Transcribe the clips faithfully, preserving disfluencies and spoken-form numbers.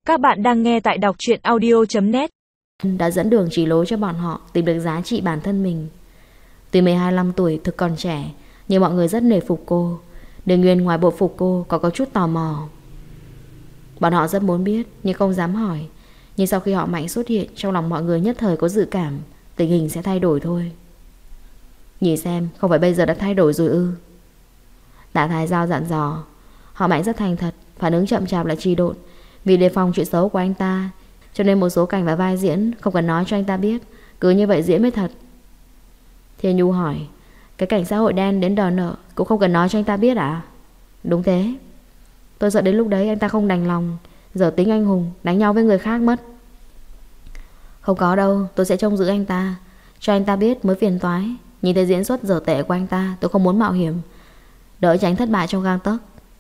Các bạn đang nghe tại đọc truyện audio chấm net. Đã dẫn đường chỉ lối cho bọn họ tìm được giá trị bản thân mình. Tuy mới hai mươi lăm tuổi thực còn trẻ, nhưng mọi người rất nể phục cô. Đường Nguyên ngoài bộ phục cô có có chút tò mò. Bọn họ rất muốn biết nhưng không dám hỏi. Nhưng sau khi họ Mạnh xuất hiện, trong lòng mọi người nhất thời có dự cảm tình hình sẽ thay đổi thôi. Nhìn xem, không phải bây giờ đã thay đổi rồi ư? Tạ Thái Giao dặn dò. Họ Mạnh rất thành thật, phản ứng chậm chạp lại trì độn. Vì đề phòng chuyện xấu của anh ta, cho nên một số cảnh và vai diễn không cần nói cho anh ta biết, cứ như vậy diễn mới thật. Thiên Nhu hỏi, cái cảnh xã hội đen đến đòi nợ cũng không cần nói cho anh ta biết à? Đúng thế. Tôi sợ đến lúc đấy anh ta không đành lòng, giờ tính anh hùng đánh nhau với người khác mất. Không có đâu, tôi sẽ trông giữ anh ta, cho anh ta biết mới phiền toái. Nhìn thấy diễn xuất dở tệ của anh ta, tôi không muốn mạo hiểm, đỡ tránh thất bại trong gang tấc.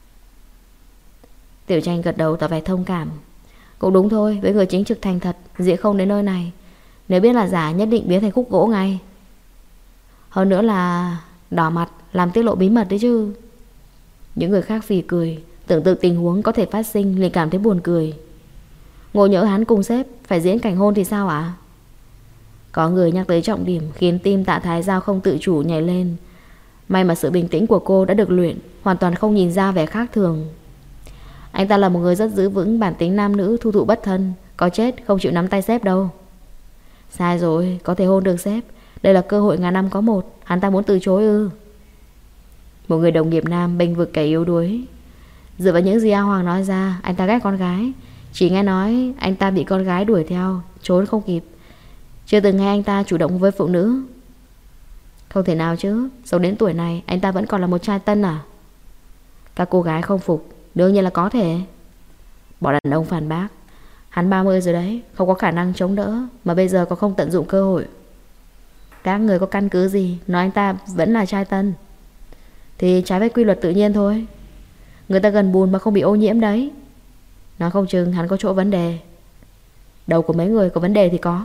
Tiểu Tranh gật đầu tỏ vẻ thông cảm. Cũng đúng thôi, với người chính trực thành thật, diễn không đến nơi này, nếu biết là giả nhất định biến thành khúc gỗ ngay. Hơn nữa là đỏ mặt, làm tiết lộ bí mật đấy chứ. Những người khác phì cười, tưởng tượng tình huống có thể phát sinh liền cảm thấy buồn cười. Ngộ nhỡ hắn cùng sếp phải diễn cảnh hôn thì sao ạ? À? Có người nhắc tới trọng điểm khiến tim Tạ Thái Giao không tự chủ nhảy lên. May mà sự bình tĩnh của cô đã được luyện, hoàn toàn không nhìn ra vẻ khác thường. Anh ta là một người rất giữ vững bản tính nam nữ thu thụ bất thân, có chết không chịu nắm tay sếp đâu. Sai rồi, có thể hôn được sếp, đây là cơ hội ngàn năm có một. Hắn ta muốn từ chối ư? Một người đồng nghiệp nam bênh vực kẻ yếu đuối. Dựa vào những gì A Hoàng nói ra, anh ta ghét con gái. Chỉ nghe nói anh ta bị con gái đuổi theo, trốn không kịp. Chưa từng nghe anh ta chủ động với phụ nữ. Không thể nào chứ, sống đến tuổi này anh ta vẫn còn là một trai tân à? Các cô gái không phục, đương nhiên là có thể. Bọn đàn ông phản bác, hắn ba mươi rồi đấy, không có khả năng chống đỡ, mà bây giờ còn không tận dụng cơ hội. Các người có căn cứ gì nói anh ta vẫn là trai tân? Thì trái với quy luật tự nhiên thôi. Người ta gần bùn mà không bị ô nhiễm đấy. Nói không chừng hắn có chỗ vấn đề. Đầu của mấy người có vấn đề thì có.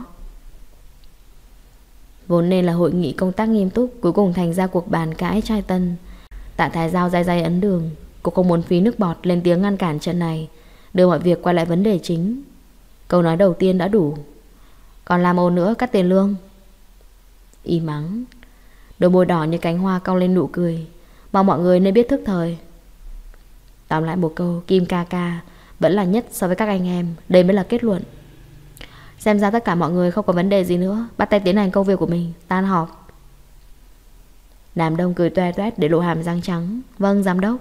Vốn nên là hội nghị công tác nghiêm túc, cuối cùng thành ra cuộc bàn cãi trai tân. Tạ Thái Giao day day ấn đường. Cô không muốn phí nước bọt lên tiếng ngăn cản trận này, đưa mọi việc quay lại vấn đề chính. Câu nói đầu tiên đã đủ. Còn làm ồn nữa cắt tiền lương. Im mắng. Đôi môi đỏ như cánh hoa cong lên nụ cười. Mong mọi người nên biết thức thời. Tóm lại một câu, Kim ca ca vẫn là nhất so với các anh em. Đây mới là kết luận. Xem ra tất cả mọi người không có vấn đề gì nữa, bắt tay tiến hành công việc của mình. Tan họp. Đám đông cười toe toét để lộ hàm răng trắng. Vâng giám đốc.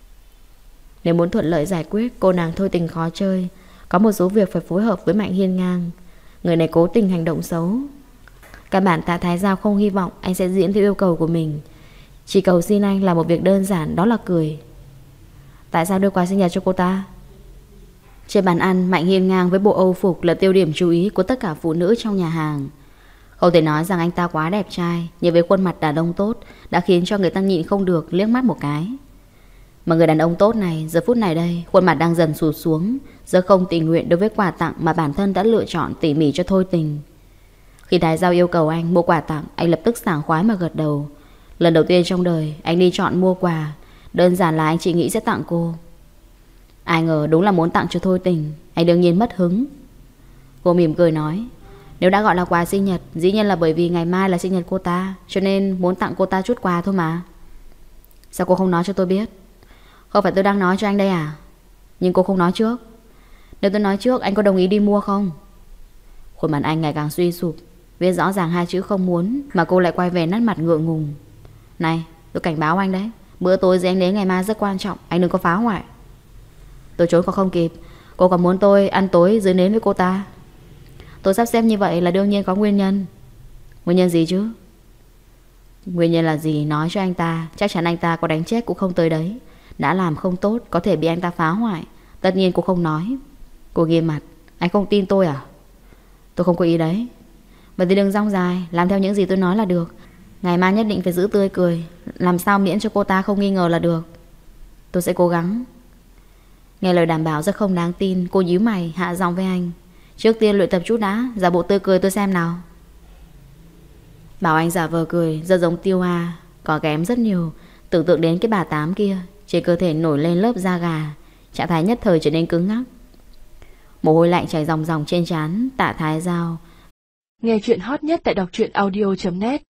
Nếu muốn thuận lợi giải quyết, cô nàng Thôi Tình khó chơi. Có một số việc phải phối hợp với Mạnh Hiên Ngang. Người này cố tình hành động xấu. Căn bản Tạ Thái Giao không hy vọng anh sẽ diễn theo yêu cầu của mình. Chỉ cầu xin anh làm một việc đơn giản, đó là cười. Tại sao đưa quà sinh nhật cho cô ta? Trên bàn ăn, Mạnh Hiên Ngang với bộ Âu phục là tiêu điểm chú ý của tất cả phụ nữ trong nhà hàng. Không thể nói rằng anh ta quá đẹp trai, nhưng với khuôn mặt đàn ông tốt đã khiến cho người ta nhịn không được liếc mắt một cái. Mà người đàn ông tốt này, giờ phút này đây, khuôn mặt đang dần sụt xuống, giờ không tình nguyện đối với quà tặng mà bản thân đã lựa chọn tỉ mỉ cho Thôi Tình. Khi Thái Giao yêu cầu anh mua quà tặng, anh lập tức sảng khoái mà gật đầu. Lần đầu tiên trong đời anh đi chọn mua quà, đơn giản là anh chỉ nghĩ sẽ tặng cô. Ai ngờ đúng là muốn tặng cho Thôi Tình. Anh đương nhiên mất hứng. Cô mỉm cười nói, nếu đã gọi là quà sinh nhật, dĩ nhiên là bởi vì ngày mai là sinh nhật cô ta, cho nên muốn tặng cô ta chút quà thôi mà. Sao cô không nói cho tôi biết? Không phải tôi đang nói cho anh đây à? Nhưng cô không nói trước. Nếu tôi nói trước, anh có đồng ý đi mua không? Khuôn mặt anh ngày càng suy sụp, viết rõ ràng hai chữ không muốn, mà cô lại quay về nét mặt ngượng ngùng. Này, tôi cảnh báo anh đấy, bữa tối gì anh đến ngày mai rất quan trọng, anh đừng có phá hoại. Tôi trốn còn không kịp, cô còn muốn tôi ăn tối dưới nến với cô ta. Tôi sắp xếp như vậy là đương nhiên có nguyên nhân. Nguyên nhân gì chứ? Nguyên nhân là gì nói cho anh ta, chắc chắn anh ta có đánh chết cũng không tới đấy. Đã làm không tốt, có thể bị anh ta phá hoại. Tất nhiên cô không nói. Cô nghiêm mặt, anh không tin tôi à? Tôi không có ý đấy. Vậy thì đừng rong dài, làm theo những gì tôi nói là được. Ngày mai nhất định phải giữ tươi cười, làm sao miễn cho cô ta không nghi ngờ là được. Tôi sẽ cố gắng. Nghe lời đảm bảo rất không đáng tin, cô nhíu mày hạ giọng với anh. Trước tiên luyện tập chút đã, giả bộ tươi cười tôi xem nào. Bảo anh giả vờ cười, rất giống Tiêu A, có kém rất nhiều. Tưởng tượng đến cái bà tám kia, trên cơ thể nổi lên lớp da gà, trạng thái nhất thời trở nên cứng ngắc. Mồ hôi lạnh chảy ròng ròng trên trán Tạ Thái Giao. Nghe chuyện hot nhất tại đọc truyện audio chấm net.